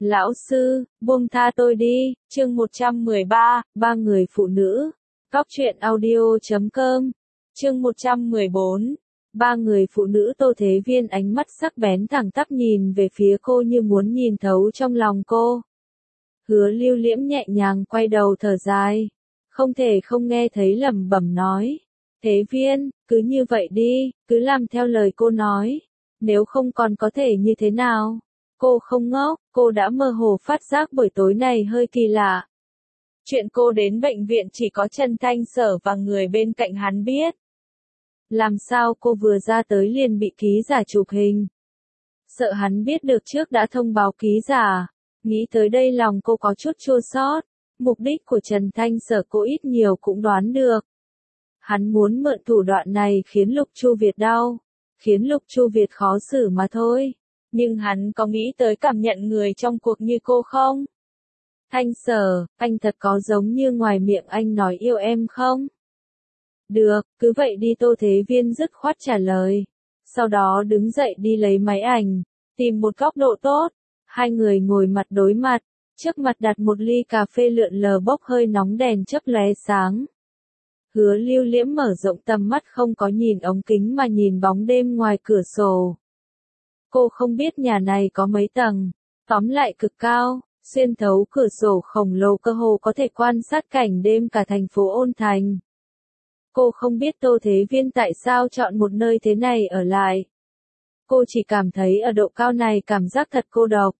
Lão sư, buông tha tôi đi, chương 113, ba người phụ nữ. Góc truyện audio.com, chương 114. Ba người phụ nữ. Tô Thế Viên ánh mắt sắc bén thẳng tắp nhìn về phía cô như muốn nhìn thấu trong lòng cô. Hứa Lưu Liễm nhẹ nhàng quay đầu thở dài, không thể không nghe thấy lẩm bẩm nói. Thế Viên, cứ như vậy đi, cứ làm theo lời cô nói, nếu không còn có thể như thế nào? Cô không ngốc, cô đã mơ hồ phát giác buổi tối này hơi kỳ lạ. Chuyện cô đến bệnh viện chỉ có Trần Thanh Sở và người bên cạnh hắn biết. Làm sao cô vừa ra tới liền bị ký giả chụp hình? Sợ hắn biết được trước đã thông báo ký giả. Nghĩ tới đây lòng cô có chút chua xót. Mục đích của Trần Thanh Sở cô ít nhiều cũng đoán được. Hắn muốn mượn thủ đoạn này khiến Lục Chu Việt đau, khiến Lục Chu Việt khó xử mà thôi. Nhưng hắn có nghĩ tới cảm nhận người trong cuộc như cô không? Thanh Sở, anh thật có giống như ngoài miệng anh nói yêu em không? Được, cứ vậy đi. Tô Thế Viên dứt khoát trả lời. Sau đó đứng dậy đi lấy máy ảnh, tìm một góc độ tốt. Hai người ngồi mặt đối mặt, trước mặt đặt một ly cà phê lượn lờ bốc hơi nóng, đèn chớp lóe sáng. Hứa Lưu Liễm mở rộng tầm mắt, không có nhìn ống kính mà nhìn bóng đêm ngoài cửa sổ. Cô không biết nhà này có mấy tầng, tóm lại cực cao, xuyên thấu cửa sổ khổng lồ cơ hồ có thể quan sát cảnh đêm cả thành phố Ôn Thành. Cô không biết Tô Thế Viên tại sao chọn một nơi thế này ở lại. Cô chỉ cảm thấy ở độ cao này cảm giác thật cô độc.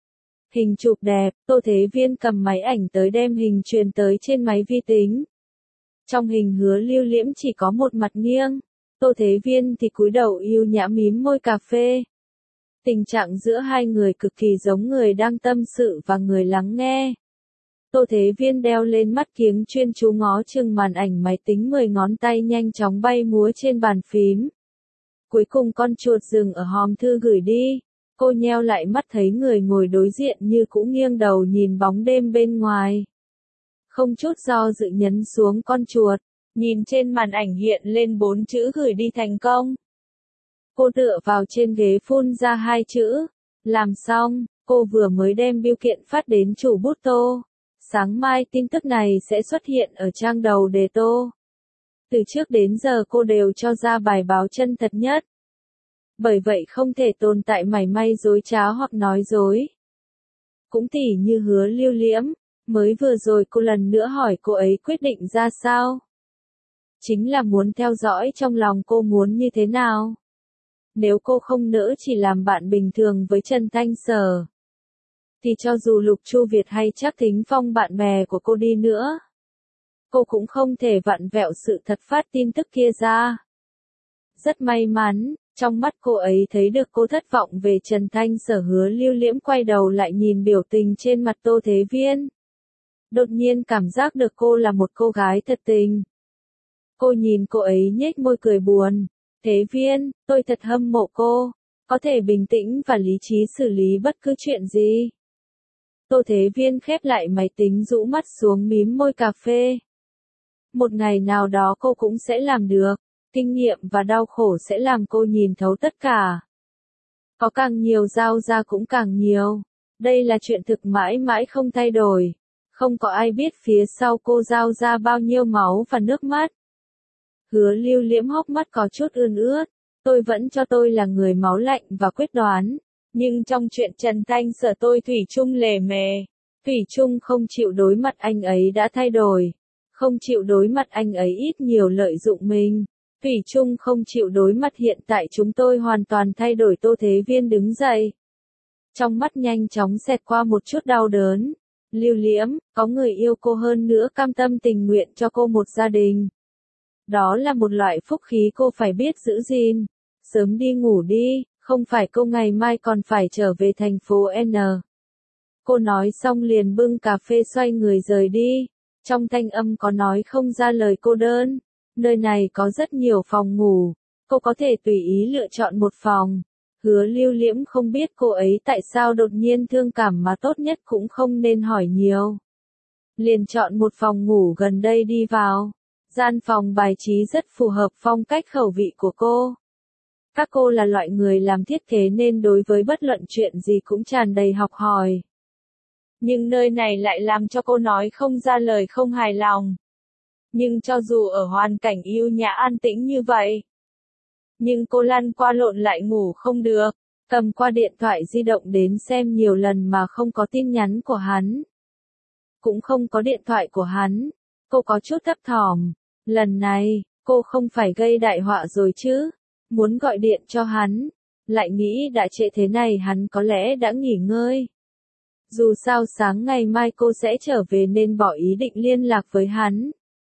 Hình chụp đẹp, Tô Thế Viên cầm máy ảnh tới đem hình truyền tới trên máy vi tính. Trong hình Hứa Lưu Liễm chỉ có một mặt nghiêng, Tô Thế Viên thì cúi đầu yêu nhã mím môi cà phê. Tình trạng giữa hai người cực kỳ giống người đang tâm sự và người lắng nghe. Tô Thế Viên đeo lên mắt kiếng chuyên chú ngó chừng màn ảnh máy tính, 10 ngón tay nhanh chóng bay múa trên bàn phím. Cuối cùng con chuột dừng ở hòm thư gửi đi. Cô nheo lại mắt thấy người ngồi đối diện như cũng nghiêng đầu nhìn bóng đêm bên ngoài. Không chút do dự nhấn xuống con chuột, nhìn trên màn ảnh hiện lên 4 chữ gửi đi thành công. Cô tựa vào trên ghế phun ra 2 chữ. Làm xong, cô vừa mới đem bưu kiện phát đến chủ bút Tô. Sáng mai tin tức này sẽ xuất hiện ở trang đầu đề Tô. Từ trước đến giờ cô đều cho ra bài báo chân thật nhất. Bởi vậy không thể tồn tại mảy may dối trá hoặc nói dối. Cũng tỉ như Hứa Lưu Liễm, mới vừa rồi cô lần nữa hỏi cô ấy quyết định ra sao. Chính là muốn theo dõi trong lòng cô muốn như thế nào. Nếu cô không nỡ chỉ làm bạn bình thường với Trần Thanh Sở, thì cho dù Lục Chu Việt hay Trác Thính Phong bạn bè của cô đi nữa, cô cũng không thể vặn vẹo sự thật phát tin tức kia ra. Rất may mắn, trong mắt cô ấy thấy được cô thất vọng về Trần Thanh Sở. Hứa Lưu Liễm quay đầu lại nhìn biểu tình trên mặt Tô Thế Viên. Đột nhiên cảm giác được cô là một cô gái thật tình. Cô nhìn cô ấy nhếch môi cười buồn. Thế Viên, tôi thật hâm mộ cô, có thể bình tĩnh và lý trí xử lý bất cứ chuyện gì. Tô Thế Viên khép lại máy tính, rũ mắt xuống mím môi cà phê. Một ngày nào đó cô cũng sẽ làm được, kinh nghiệm và đau khổ sẽ làm cô nhìn thấu tất cả. Có càng nhiều giao ra cũng càng nhiều, đây là chuyện thực mãi mãi không thay đổi. Không có ai biết phía sau cô giao ra bao nhiêu máu và nước mắt. Hứa Lưu Liễm hốc mắt có chút ươn ướt. Tôi vẫn cho tôi là người máu lạnh và quyết đoán. Nhưng trong chuyện Trần Thanh Sở tôi thủy chung lề mề. Thủy chung không chịu đối mặt anh ấy đã thay đổi. Không chịu đối mặt anh ấy ít nhiều lợi dụng mình. Thủy chung không chịu đối mặt hiện tại chúng tôi hoàn toàn thay đổi. Tô Thế Viên đứng dậy. Trong mắt nhanh chóng xẹt qua một chút đau đớn. Lưu Liễm, có người yêu cô hơn nữa cam tâm tình nguyện cho cô một gia đình. Đó là một loại phúc khí cô phải biết giữ gìn. Sớm đi ngủ đi, không phải cô ngày mai còn phải trở về thành phố N. Cô nói xong liền bưng cà phê xoay người rời đi. Trong thanh âm có nói không ra lời cô đơn. Nơi này có rất nhiều phòng ngủ, cô có thể tùy ý lựa chọn một phòng. Hứa Lưu Liễm không biết cô ấy tại sao đột nhiên thương cảm, mà tốt nhất cũng không nên hỏi nhiều. Liền chọn một phòng ngủ gần đây đi vào. Gian phòng bài trí rất phù hợp phong cách khẩu vị của cô. Các cô là loại người làm thiết kế nên đối với bất luận chuyện gì cũng tràn đầy học hỏi. Nhưng nơi này lại làm cho cô nói không ra lời không hài lòng. Nhưng cho dù ở hoàn cảnh yêu nhã an tĩnh như vậy, nhưng cô lăn qua lộn lại ngủ không được, cầm qua điện thoại di động đến xem nhiều lần mà không có tin nhắn của hắn. Cũng không có điện thoại của hắn, cô có chút thấp thỏm. Lần này, cô không phải gây đại họa rồi chứ, muốn gọi điện cho hắn, lại nghĩ đã trễ thế này hắn có lẽ đã nghỉ ngơi. Dù sao sáng ngày mai cô sẽ trở về nên bỏ ý định liên lạc với hắn.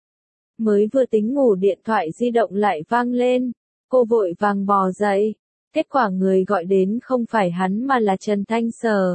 Mới vừa tính ngủ điện thoại di động lại vang lên, cô vội vàng bò dậy, kết quả người gọi đến không phải hắn mà là Trần Thanh Sở.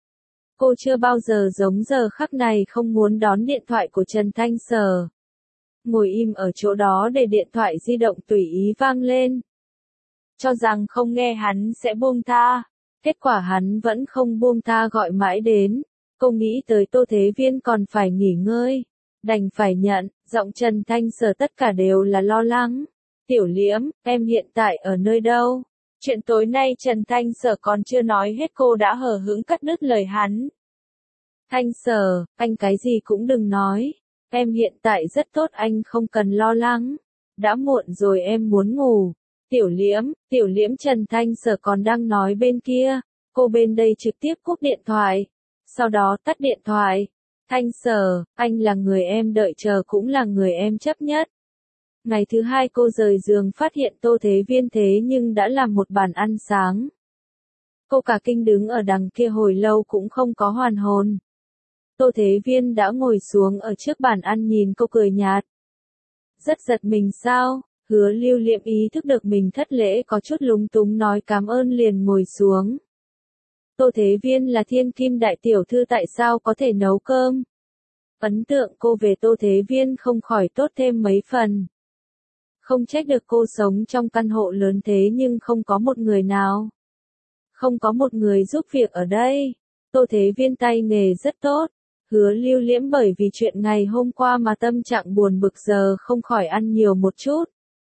Cô chưa bao giờ giống giờ khắc này không muốn đón điện thoại của Trần Thanh Sở. Ngồi im ở chỗ đó để điện thoại di động tùy ý vang lên. Cho rằng không nghe hắn sẽ buông tha, kết quả hắn vẫn không buông tha gọi mãi đến. Cô nghĩ tới Tô Thế Viên còn phải nghỉ ngơi, đành phải nhận, giọng Trần Thanh Sở tất cả đều là lo lắng. Tiểu Liễm, em hiện tại ở nơi đâu? Chuyện tối nay Trần Thanh Sở còn chưa nói hết cô đã hờ hững cắt đứt lời hắn. Thanh Sở, anh cái gì cũng đừng nói. Em hiện tại rất tốt anh không cần lo lắng. Đã muộn rồi em muốn ngủ. Tiểu Liễm Trần Thanh Sở còn đang nói bên kia. Cô bên đây trực tiếp cúp điện thoại. Sau đó tắt điện thoại. Thanh Sở, anh là người em đợi chờ cũng là người em chấp nhất. Ngày thứ hai cô rời giường phát hiện Tô Thế Viên thế nhưng đã làm một bàn ăn sáng. Cô cả kinh đứng ở đằng kia hồi lâu cũng không có hoàn hồn. Tô Thế Viên đã ngồi xuống ở trước bàn ăn nhìn cô cười nhạt. Rất giật mình sao? Hứa Lưu Liệm ý thức được mình thất lễ có chút lúng túng nói cảm ơn liền ngồi xuống. Tô Thế Viên là thiên kim đại tiểu thư tại sao có thể nấu cơm? Ấn tượng cô về Tô Thế Viên không khỏi tốt thêm mấy phần. Không trách được cô sống trong căn hộ lớn thế nhưng không có một người nào. Không có một người giúp việc ở đây. Tô Thế Viên tay nghề rất tốt. Hứa Lưu Liễm bởi vì chuyện ngày hôm qua mà tâm trạng buồn bực giờ không khỏi ăn nhiều một chút.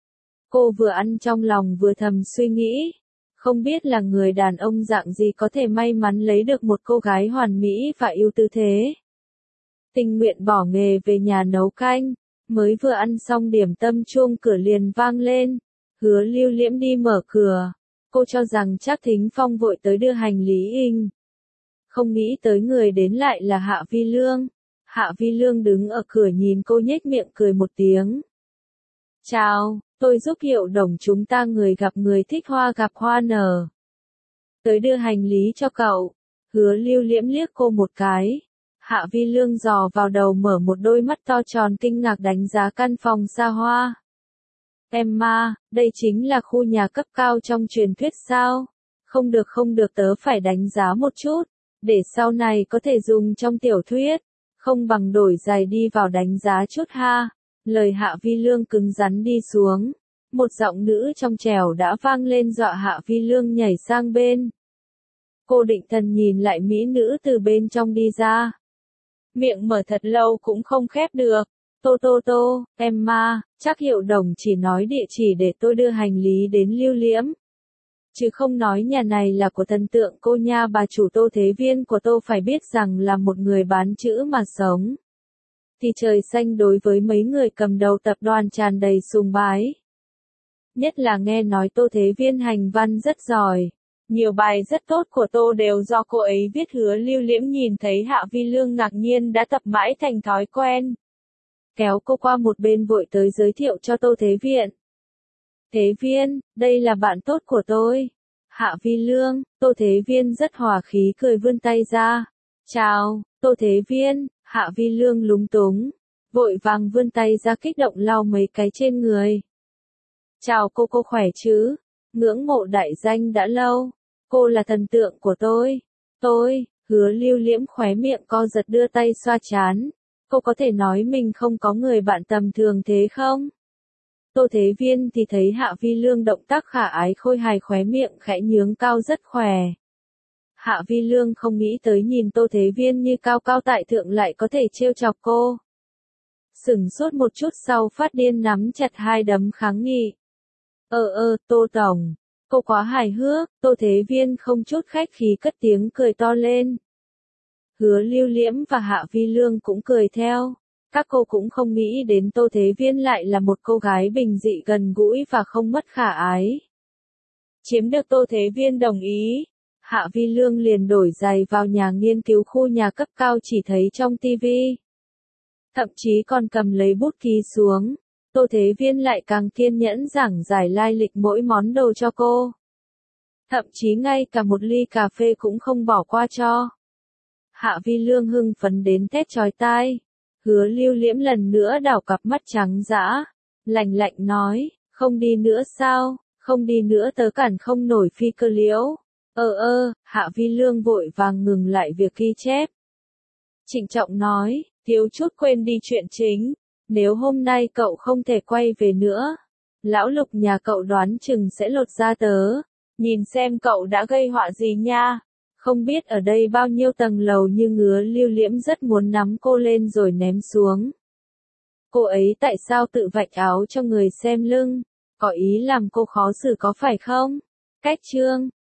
Cô vừa ăn trong lòng vừa thầm suy nghĩ. Không biết là người đàn ông dạng gì có thể may mắn lấy được một cô gái hoàn mỹ và yêu tư thế. Tình nguyện bỏ nghề về nhà nấu canh. Mới vừa ăn xong điểm tâm chuông cửa liền vang lên. Hứa Lưu Liễm đi mở cửa. Cô cho rằng Trác Thính Phong vội tới đưa hành lý in. Không nghĩ tới người đến lại là Hạ Vi Lương. Hạ Vi Lương đứng ở cửa nhìn cô nhếch miệng cười một tiếng. Chào, tôi giúp Hiệu Đồng chúng ta người gặp người thích hoa gặp hoa nở. Tới đưa hành lý cho cậu. Hứa Lưu Liễm liếc cô một cái. Hạ Vi Lương dò vào đầu mở một đôi mắt to tròn kinh ngạc đánh giá căn phòng xa hoa. Emma, đây chính là khu nhà cấp cao trong truyền thuyết sao? Không được tớ phải đánh giá một chút, để sau này có thể dùng trong tiểu thuyết. Không bằng đổi giày đi vào đánh giá chút ha. Lời Hạ Vi Lương cứng rắn đi xuống. Một giọng nữ trong trẻo đã vang lên dọa Hạ Vi Lương nhảy sang bên. Cô định thần nhìn lại mỹ nữ từ bên trong đi ra. Miệng mở thật lâu cũng không khép được. Tô, Emma, chắc Hiệu Đồng chỉ nói địa chỉ để tôi đưa hành lý đến Lưu Liễm. Chứ không nói nhà này là của thần tượng cô nha bà chủ Tô Thế Viên của tôi phải biết rằng là một người bán chữ mà sống. Thì trời xanh đối với mấy người cầm đầu tập đoàn tràn đầy sùng bái. Nhất là nghe nói Tô Thế Viên hành văn rất giỏi. Nhiều bài rất tốt của Tô đều do cô ấy viết. Hứa Lưu Liễm nhìn thấy Hạ Vi Lương ngạc nhiên đã tập mãi thành thói quen. Kéo cô qua một bên vội tới giới thiệu cho Tô Thế Viên. Thế Viên, đây là bạn tốt của tôi. Hạ Vi Lương, Tô Thế Viên rất hòa khí cười vươn tay ra. Chào, Tô Thế Viên, Hạ Vi Lương lúng túng. Vội vàng vươn tay ra kích động lau mấy cái trên người. Chào cô khỏe chứ? Ngưỡng mộ đại danh đã lâu. Cô là thần tượng của tôi. Hứa Lưu Liễm khóe miệng co giật đưa tay xoa trán. Cô có thể nói mình không có người bạn tầm thường thế không? Tô Thế Viên thì thấy Hạ Vi Lương động tác khả ái khôi hài khóe miệng khẽ nhướng cao rất khỏe. Hạ Vi Lương không nghĩ tới nhìn Tô Thế Viên như cao cao tại thượng lại có thể trêu chọc cô. Sửng sốt một chút sau phát điên nắm chặt hai đấm kháng nghị. Tô Tổng. Cô quá hài hước, Tô Thế Viên không chút khách khí cất tiếng cười to lên. Hứa Lưu Liễm và Hạ Vi Lương cũng cười theo. Các cô cũng không nghĩ đến Tô Thế Viên lại là một cô gái bình dị gần gũi và không mất khả ái. Chiếm được Tô Thế Viên đồng ý, Hạ Vi Lương liền đổi giày vào nhà nghiên cứu khu nhà cấp cao chỉ thấy trong tivi. Thậm chí còn cầm lấy bút ký xuống. Tô Thế Viên lại càng kiên nhẫn giảng giải lai lịch mỗi món đồ cho cô. Thậm chí ngay cả một ly cà phê cũng không bỏ qua cho. Hạ Vi Lương hưng phấn đến thét chói tai. Hứa Lưu Liễm lần nữa đảo cặp mắt trắng dã, lạnh lạnh nói, không đi nữa sao, không đi nữa tớ cản không nổi Phi Cơ Liễu. Hạ Vi Lương vội vàng ngừng lại việc ghi chép. Trịnh trọng nói, thiếu chút quên đi chuyện chính, nếu hôm nay cậu không thể quay về nữa, lão Lục nhà cậu đoán chừng sẽ lột da tớ, nhìn xem cậu đã gây họa gì nha. Không biết ở đây bao nhiêu tầng lầu nhưng Hứa Lưu Liễm rất muốn nắm cô lên rồi ném xuống. Cô ấy tại sao tự vạch áo cho người xem lưng, có ý làm cô khó xử có phải không? Cách chương